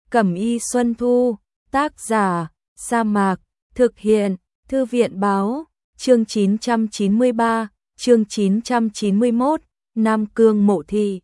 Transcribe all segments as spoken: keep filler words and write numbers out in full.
Cẩm y Xuân Thu, tác giả, Sa Mạc, thực hiện, Thư viện báo, chương chín trăm chín mươi ba, chương chín trăm chín mươi mốt, Nam Cương Mộ Thị.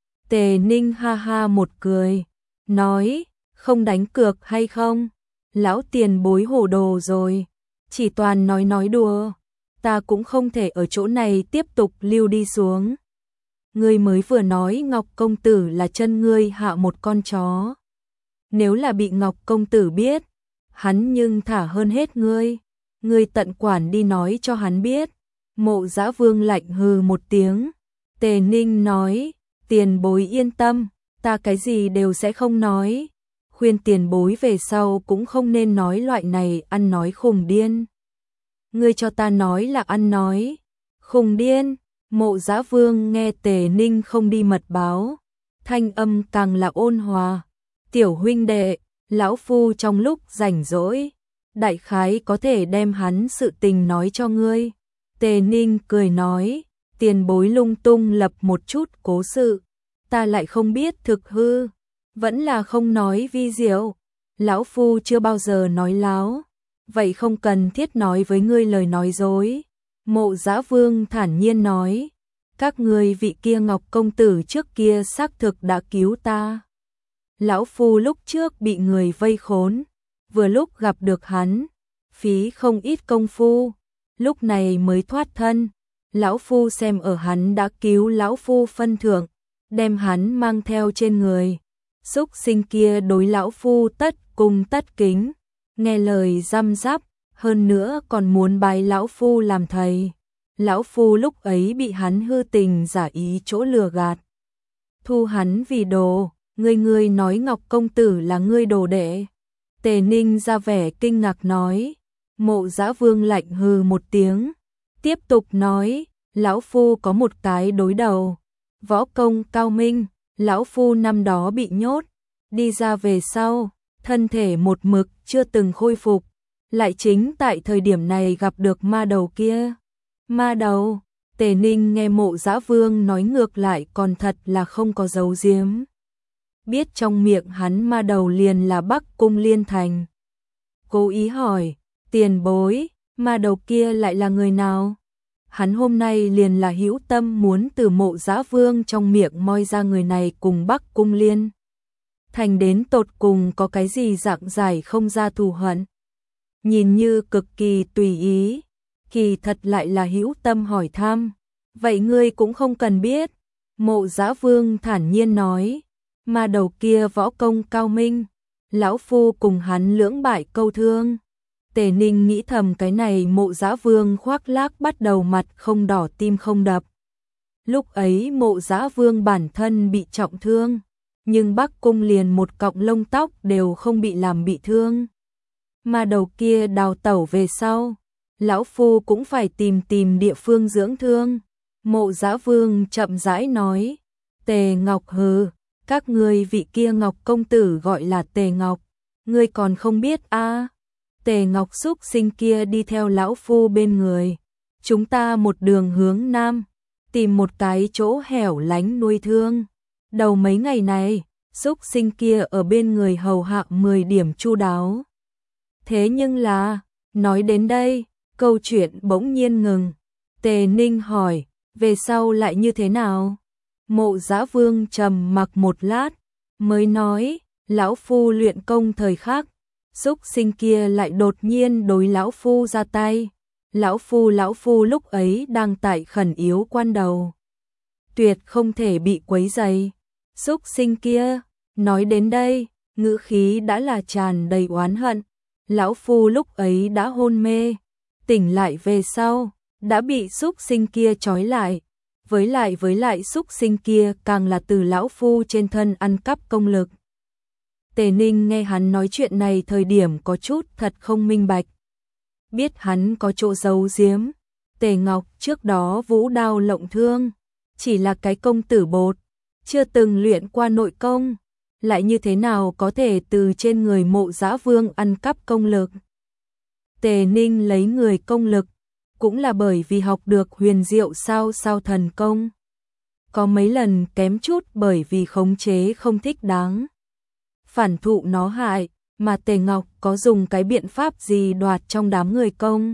Tề Ninh ha ha một cười, nói, không đánh cược hay không? Lão tiền bối hồ đồ rồi, chỉ toàn nói nói đùa, ta cũng không thể ở chỗ này tiếp tục lưu đi xuống. Ngươi mới vừa nói Ngọc công tử là chân ngươi hạ một con chó. Nếu là bị Ngọc công tử biết, hắn nhưng thả hơn hết ngươi. Ngươi tận quản đi nói cho hắn biết. Mộ Dã Vương lạnh hừ một tiếng. Tề Ninh nói, tiền bối yên tâm, ta cái gì đều sẽ không nói. Khuyên tiền bối về sau cũng không nên nói loại này ăn nói khùng điên. Ngươi cho ta nói là ăn nói khùng điên. Mộ Dã Vương nghe Tề Ninh không đi mật báo, thanh âm càng là ôn hòa. Tiểu huynh đệ, lão phu trong lúc rảnh rỗi, đại khái có thể đem hắn sự tình nói cho ngươi. Tề Ninh cười nói, tiền bối lung tung lập một chút cố sự, ta lại không biết thực hư, vẫn là không nói vi diệu. Lão phu chưa bao giờ nói láo, vậy không cần thiết nói với ngươi lời nói dối. Mộ Dã Vương thản nhiên nói, các ngươi vị kia Ngọc công tử trước kia xác thực đã cứu ta. Lão phu lúc trước bị người vây khốn, vừa lúc gặp được hắn, phí không ít công phu, lúc này mới thoát thân. Lão phu xem ở hắn đã cứu lão phu phân thưởng, đem hắn mang theo trên người. Súc sinh kia đối lão phu tất cung tất kính, nghe lời răm rắp, hơn nữa còn muốn bái lão phu làm thầy. Lão phu lúc ấy bị hắn hư tình giả ý chỗ lừa gạt, thu hắn vì đồ. Ngươi ngươi nói Ngọc công tử là ngươi đồ đệ. Tề Ninh ra vẻ kinh ngạc nói. Mộ Dã Vương lạnh hừ một tiếng, tiếp tục nói, lão phu có một cái đối đầu, võ công cao minh. Lão phu năm đó bị nhốt, đi ra về sau, thân thể một mực chưa từng khôi phục, lại chính tại thời điểm này gặp được ma đầu kia. Ma đầu? Tề Ninh nghe Mộ Dã Vương nói ngược lại còn thật là không có giấu giếm. Biết trong miệng hắn ma đầu liền là Bắc Cung Liên Thành. Cố ý hỏi, tiền bối, ma đầu kia lại là người nào? Hắn hôm nay liền là hữu tâm muốn từ Mộ Dã Vương trong miệng moi ra người này cùng Bắc Cung Liên Thành đến tột cùng có cái gì dạng giải không ra thù hận. Nhìn như cực kỳ tùy ý, kỳ thật lại là hữu tâm hỏi thăm. Vậy ngươi cũng không cần biết. Mộ Dã Vương thản nhiên nói, ma đầu kia võ công cao minh, lão phu cùng hắn lưỡng bại câu thương. Tề Ninh nghĩ thầm cái này Mộ Dã Vương khoác lác bắt đầu mặt không đỏ tim không đập. Lúc ấy Mộ Dã Vương bản thân bị trọng thương, nhưng Bắc Cung liền một cọng lông tóc đều không bị làm bị thương. Ma đầu kia đào tẩu về sau, lão phu cũng phải tìm tìm địa phương dưỡng thương. Mộ Dã Vương chậm rãi nói, Tề Ngọc hừ, các ngươi vị kia Ngọc công tử gọi là Tề Ngọc, ngươi còn không biết a? À? Tề Ngọc xúc sinh kia đi theo lão phu bên người, chúng ta một đường hướng nam, tìm một cái chỗ hẻo lánh nuôi thương. Đầu mấy ngày này, xúc sinh kia ở bên người hầu hạ mười điểm chu đáo. Thế nhưng là, nói đến đây, câu chuyện bỗng nhiên ngừng. Tề Ninh hỏi, về sau lại như thế nào? Mộ Dã Vương trầm mặc một lát, mới nói, lão phu luyện công thời khắc, xúc sinh kia lại đột nhiên đối lão phu ra tay. Lão phu lão phu lúc ấy đang tại khẩn yếu quan đầu, tuyệt không thể bị quấy rầy. Xúc sinh kia, nói đến đây, ngữ khí đã là tràn đầy oán hận. Lão phu lúc ấy đã hôn mê, tỉnh lại về sau, đã bị xúc sinh kia trói lại. Với lại với lại xúc sinh kia càng là từ lão phu trên thân ăn cắp công lực. Tề Ninh nghe hắn nói chuyện này thời điểm có chút thật không minh bạch. Biết hắn có chỗ giấu giếm. Tề Ngọc trước đó vũ đao lộng thương, chỉ là cái công tử bột, chưa từng luyện qua nội công, lại như thế nào có thể từ trên người Mộ Dã Vương ăn cắp công lực. Tề Ninh lấy người công lực, cũng là bởi vì học được huyền diệu sao sao thần công. Có mấy lần kém chút bởi vì khống chế không thích đáng. phản thụ nó hại, mà Tề Ngọc có dùng cái biện pháp gì đoạt trong đám người công.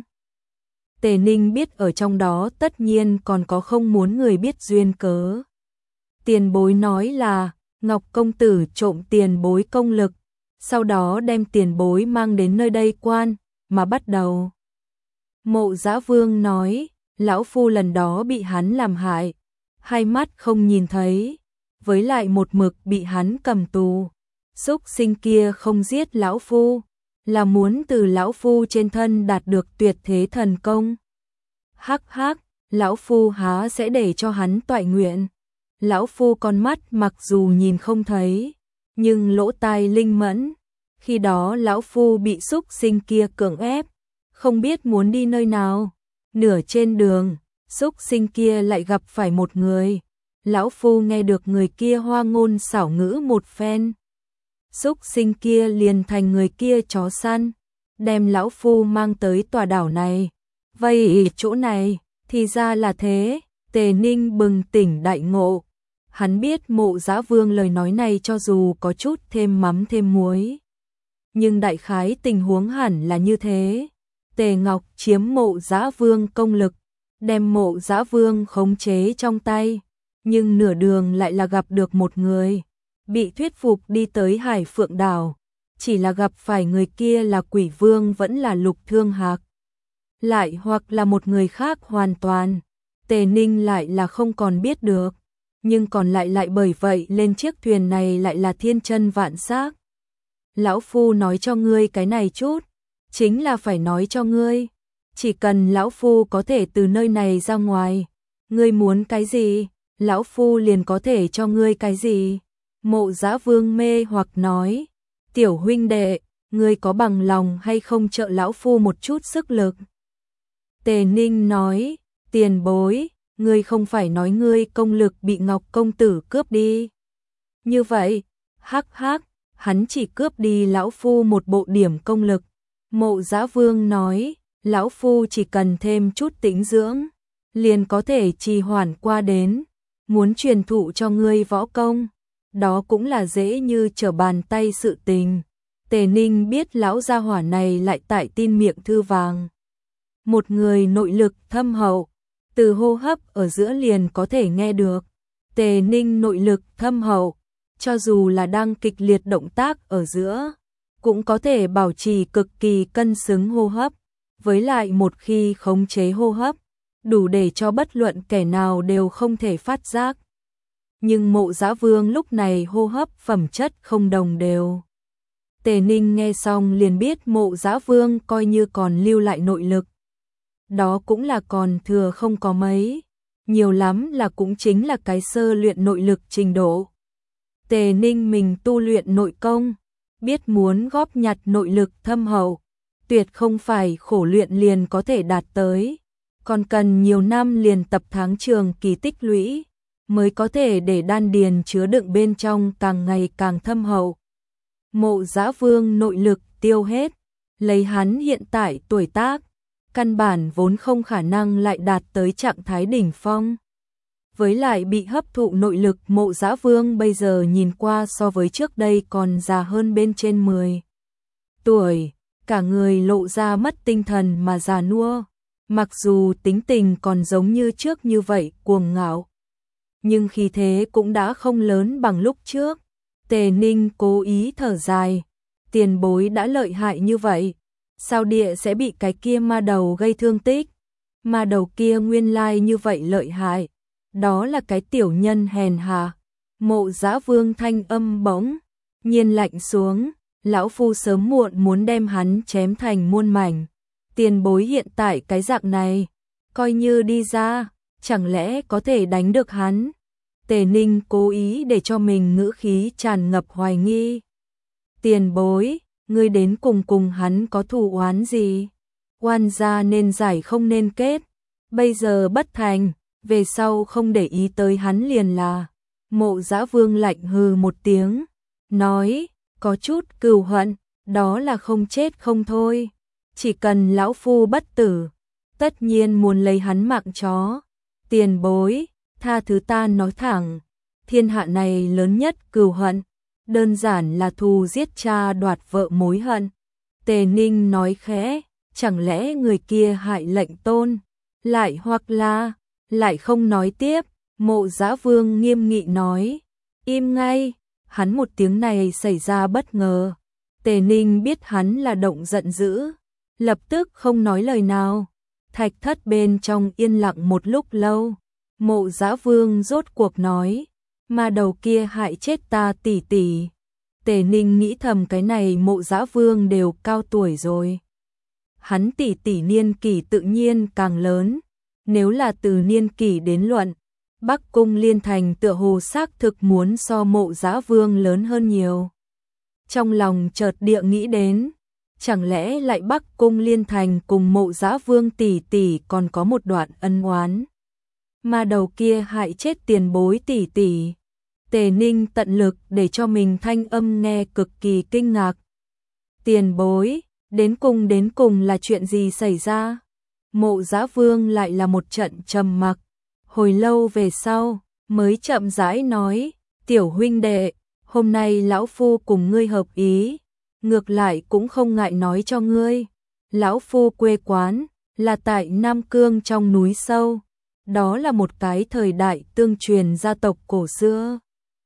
Tề Ninh biết ở trong đó tất nhiên còn có không muốn người biết duyên cớ. Tiền bối nói là Ngọc công tử trộm tiền bối công lực, sau đó đem tiền bối mang đến nơi đây quan, mà bắt đầu. Mộ Dã Vương nói, lão phu lần đó bị hắn làm hại, hai mắt không nhìn thấy, với lại một mực bị hắn cầm tù. Súc sinh kia không giết lão phu, là muốn từ lão phu trên thân đạt được tuyệt thế thần công. Hắc hắc, lão phu há sẽ để cho hắn toại nguyện. Lão phu con mắt mặc dù nhìn không thấy, nhưng lỗ tai linh mẫn. Khi đó lão phu bị súc sinh kia cưỡng ép, không biết muốn đi nơi nào. Nửa trên đường, súc sinh kia lại gặp phải một người. Lão phu nghe được người kia hoa ngôn xảo ngữ một phen. Súc sinh kia liền thành người kia chó săn, đem lão phu mang tới tòa đảo này. Vậy chỗ này, thì ra là thế. Tề Ninh bừng tỉnh đại ngộ. Hắn biết Mộ Dã Vương lời nói này cho dù có chút thêm mắm thêm muối, nhưng đại khái tình huống hẳn là như thế. Tề Ngọc chiếm Mộ Dã Vương công lực, đem Mộ Dã Vương khống chế trong tay, nhưng nửa đường lại là gặp được một người, bị thuyết phục đi tới Hải Phượng đảo, chỉ là gặp phải người kia là Quỷ Vương vẫn là Lục Thương Hạc, lại hoặc là một người khác hoàn toàn. Tề Ninh lại là không còn biết được, nhưng còn lại lại bởi vậy lên chiếc thuyền này lại là thiên chân vạn xác. Lão phu nói cho ngươi cái này chút, chính là phải nói cho ngươi, chỉ cần lão phu có thể từ nơi này ra ngoài, ngươi muốn cái gì, lão phu liền có thể cho ngươi cái gì. Mộ Dã Vương mê hoặc nói, tiểu huynh đệ, ngươi có bằng lòng hay không trợ lão phu một chút sức lực? Tề Ninh nói, tiền bối, ngươi không phải nói ngươi công lực bị Ngọc công tử cướp đi. Như vậy, hắc hắc, hắn chỉ cướp đi lão phu một bộ điểm công lực. Mộ Dã Vương nói, lão phu chỉ cần thêm chút tĩnh dưỡng, liền có thể trì hoãn qua đến. Muốn truyền thụ cho ngươi võ công, đó cũng là dễ như trở bàn tay sự tình. Tề Ninh biết lão gia hỏa này lại tại tin miệng thư vàng. Một người nội lực thâm hậu, từ hô hấp ở giữa liền có thể nghe được. Tề Ninh nội lực thâm hậu, cho dù là đang kịch liệt động tác ở giữa, cũng có thể bảo trì cực kỳ cân xứng hô hấp, với lại một khi khống chế hô hấp, đủ để cho bất luận kẻ nào đều không thể phát giác. Nhưng Mộ Dã Vương lúc này hô hấp phẩm chất không đồng đều. Tề Ninh nghe xong liền biết Mộ Dã Vương coi như còn lưu lại nội lực, đó cũng là còn thừa không có mấy, nhiều lắm là cũng chính là cái sơ luyện nội lực trình độ. Tề Ninh mình tu luyện nội công, biết muốn góp nhặt nội lực thâm hậu, tuyệt không phải khổ luyện liền có thể đạt tới, còn cần nhiều năm liền tập tháng trường kỳ tích lũy, mới có thể để đan điền chứa đựng bên trong càng ngày càng thâm hậu. Mộ Dã Vương nội lực tiêu hết, lấy hắn hiện tại tuổi tác, căn bản vốn không khả năng lại đạt tới trạng thái đỉnh phong. Với lại bị hấp thụ nội lực, Mộ Dã Vương bây giờ nhìn qua so với trước đây còn già hơn bên trên mười tuổi, cả người lộ ra mất tinh thần mà già nua, mặc dù tính tình còn giống như trước như vậy cuồng ngạo, nhưng khí thế cũng đã không lớn bằng lúc trước. Tề Ninh cố ý thở dài, tiền bối đã lợi hại như vậy, sao địa sẽ bị cái kia ma đầu gây thương tích? Ma đầu kia nguyên lai như vậy lợi hại, đó là cái tiểu nhân hèn hạ. Mộ Dã Vương thanh âm bỗng nhiên lạnh xuống, lão phu sớm muộn muốn đem hắn chém thành muôn mảnh. Tiền bối hiện tại cái dạng này, coi như đi ra, chẳng lẽ có thể đánh được hắn? Tề Ninh cố ý để cho mình ngữ khí tràn ngập hoài nghi. Tiền bối, ngươi đến cùng cùng hắn có thù oán gì? Oan gia nên giải không nên kết, bây giờ bất thành, về sau không để ý tới hắn liền là. Mộ Dã Vương lạnh hừ một tiếng, nói, có chút cừu hận, đó là không chết không thôi. Chỉ cần lão phu bất tử, tất nhiên muốn lấy hắn mạng chó. Tiền bối, tha thứ ta nói thẳng, thiên hạ này lớn nhất cừu hận, đơn giản là thù giết cha đoạt vợ mối hận. Tề Ninh nói khẽ, chẳng lẽ người kia hại lệnh tôn, lại hoặc là, lại không nói tiếp. Mộ Dã Vương nghiêm nghị nói, im ngay. Hắn một tiếng này xảy ra bất ngờ. Tề Ninh biết hắn là động giận dữ, lập tức không nói lời nào. Thạch thất bên trong yên lặng một lúc lâu. Mộ Dã Vương rốt cuộc nói, mà đầu kia hại chết ta tỷ tỷ. Tề Ninh nghĩ thầm cái này Mộ Dã Vương đều cao tuổi rồi. Hắn tỷ tỷ niên kỷ tự nhiên càng lớn. Nếu là từ niên kỷ đến luận, Bắc Cung Liên Thành tựa hồ xác thực muốn so Mộ Dã Vương lớn hơn nhiều. Trong lòng chợt địa nghĩ đến, chẳng lẽ lại Bắc Cung Liên Thành cùng Mộ Dã Vương tỷ tỷ còn có một đoạn ân oán. Mà đầu kia hại chết tiền bối tỷ tỷ. Tề Ninh tận lực để cho mình thanh âm nghe cực kỳ kinh ngạc. Tiền bối, đến cùng đến cùng là chuyện gì xảy ra? Mộ Dã Vương lại là một trận trầm mặc. Hồi lâu về sau, mới chậm rãi nói, tiểu huynh đệ, hôm nay lão phu cùng ngươi hợp ý, ngược lại cũng không ngại nói cho ngươi. Lão phu quê quán, là tại Nam Cương trong núi sâu, đó là một cái thời đại tương truyền gia tộc cổ xưa.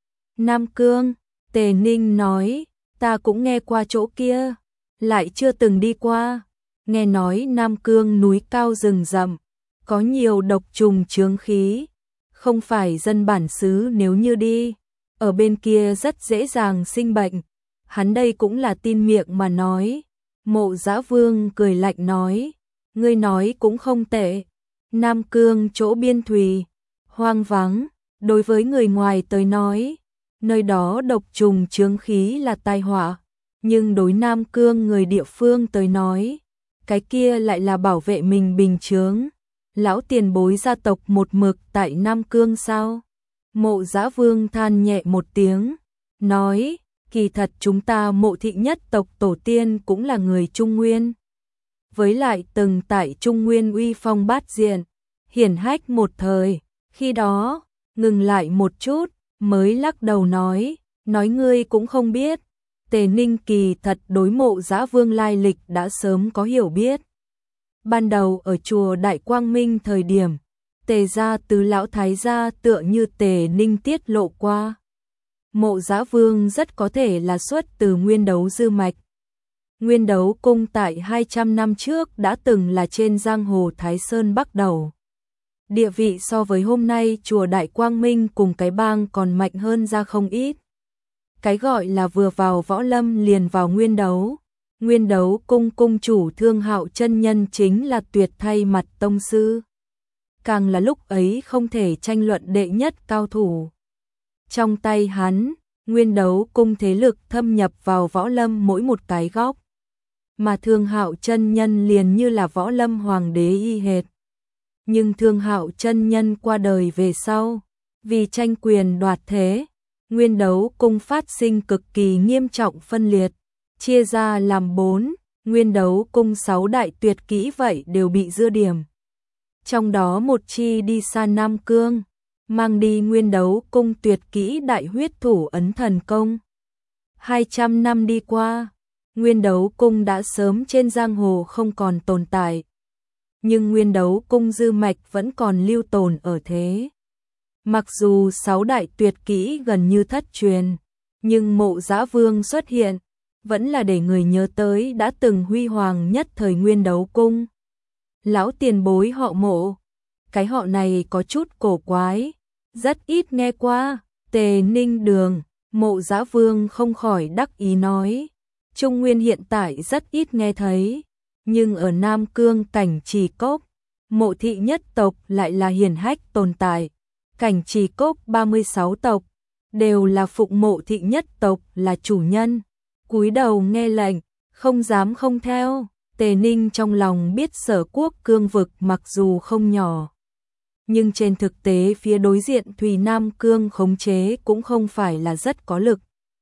Nam Cương, Tề Ninh nói, ta cũng nghe qua chỗ kia, lại chưa từng đi qua. Nghe nói Nam Cương núi cao rừng rậm, có nhiều độc trùng chướng khí, không phải dân bản xứ nếu như đi, ở bên kia rất dễ dàng sinh bệnh. Hắn đây cũng là tin miệng mà nói. Mộ Dã Vương cười lạnh nói, ngươi nói cũng không tệ. Nam Cương chỗ biên thùy, hoang vắng, đối với người ngoài tới nói, nơi đó độc trùng chướng khí là tai họa, nhưng đối Nam Cương người địa phương tới nói, cái kia lại là bảo vệ mình bình chướng. Lão tiền bối gia tộc một mực tại Nam Cương sao? Mộ Dã Vương than nhẹ một tiếng, nói, kỳ thật chúng ta Mộ thị nhất tộc tổ tiên cũng là người Trung Nguyên. Với lại từng tại Trung Nguyên uy phong bát diện, hiển hách một thời, khi đó, ngừng lại một chút, mới lắc đầu nói, nói ngươi cũng không biết. Tề Ninh kỳ thật đối Mộ Dã Vương lai lịch đã sớm có hiểu biết. Ban đầu ở chùa Đại Quang Minh thời điểm, Tề gia tứ lão thái gia tựa như Tề Ninh tiết lộ qua. Mộ Dã Vương rất có thể là xuất từ Nguyên Đấu Dư Mạch. Nguyên Đấu Cung tại hai trăm năm trước đã từng là trên giang hồ Thái Sơn Bắc Đầu. Địa vị so với hôm nay chùa Đại Quang Minh cùng cái bang còn mạnh hơn ra không ít. Cái gọi là vừa vào võ lâm liền vào Nguyên Đấu. Nguyên Đấu Cung cung chủ Thương Hạo chân nhân chính là tuyệt thay mặt tông sư. Càng là lúc ấy không thể tranh luận đệ nhất cao thủ. Trong tay hắn, Nguyên Đấu Cung thế lực thâm nhập vào võ lâm mỗi một cái góc. Mà Thương Hạo chân nhân liền như là võ lâm hoàng đế y hệt. Nhưng Thương Hạo chân nhân qua đời về sau, vì tranh quyền đoạt thế, Nguyên Đấu Cung phát sinh cực kỳ nghiêm trọng phân liệt, chia ra làm bốn, Nguyên Đấu Cung sáu đại tuyệt kỹ vậy đều bị dưa điểm. Trong đó một chi đi xa Nam Cương, mang đi Nguyên Đấu Cung tuyệt kỹ đại huyết thủ ấn thần công. hai trăm năm đi qua, Nguyên Đấu Cung đã sớm trên giang hồ không còn tồn tại. Nhưng Nguyên Đấu Cung dư mạch vẫn còn lưu tồn ở thế. Mặc dù sáu đại tuyệt kỹ gần như thất truyền, nhưng Mộ Dã Vương xuất hiện, vẫn là để người nhớ tới đã từng huy hoàng nhất thời Nguyên Đấu Cung. Lão tiền bối họ Mộ, cái họ này có chút cổ quái, rất ít nghe qua. Tề Ninh Đường, Mộ Dã Vương không khỏi đắc ý nói, Trung Nguyên hiện tại rất ít nghe thấy, nhưng ở Nam Cương Cảnh Trì Cốc, Mộ thị nhất tộc lại là hiển hách tồn tại. Cảnh Trì Cốc ba mươi sáu tộc, đều là phụng Mộ thị nhất tộc là chủ nhân, cúi đầu nghe lệnh, không dám không theo. Tề Ninh trong lòng biết Sở Quốc cương vực mặc dù không nhỏ, nhưng trên thực tế phía đối diện Thùy Nam Cương khống chế cũng không phải là rất có lực.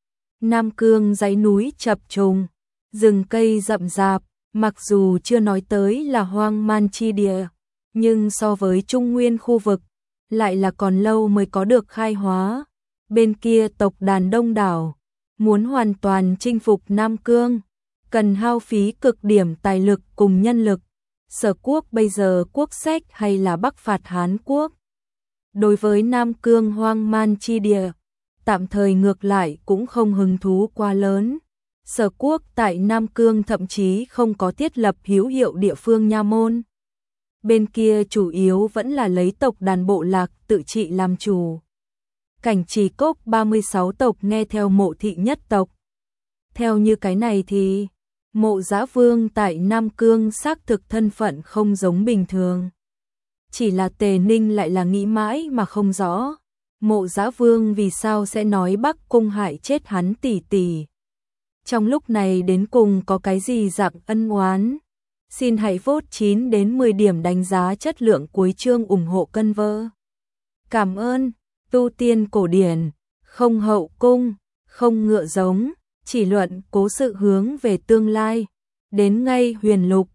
Nam Cương dãy núi chập trùng, rừng cây rậm rạp, mặc dù chưa nói tới là hoang man chi địa, nhưng so với Trung Nguyên khu vực, lại là còn lâu mới có được khai hóa. Bên kia tộc đàn đông đảo, Muốn hoàn toàn chinh phục Nam Cương, cần hao phí cực điểm tài lực cùng nhân lực. Sở Quốc bây giờ quốc sách hay là bắc phạt Hán Quốc? Đối với Nam Cương hoang man chi địa, tạm thời ngược lại cũng không hứng thú quá lớn. Sở Quốc tại Nam Cương thậm chí không có thiết lập hữu hiệu địa phương nha môn. Bên kia chủ yếu vẫn là lấy tộc đàn bộ lạc tự trị làm chủ. Cảnh Trì Cốc ba mươi sáu tộc nghe theo Mộ Thị nhất tộc. Theo như cái này thì Mộ Dã Vương tại Nam Cương xác thực thân phận không giống bình thường. Chỉ là Tề Ninh lại là nghĩ mãi mà không rõ. Mộ Dã Vương vì sao sẽ nói Bắc Cung hại chết hắn tỷ tỷ. Trong lúc này đến cùng có cái gì dạng ân oán? Xin hãy vote chín đến mười điểm đánh giá chất lượng cuối chương ủng hộ cân vơ. Cảm ơn. Tu tiên cổ điển, không hậu cung, không ngựa giống, chỉ luận cố sự hướng về tương lai. Đến ngay huyền lục,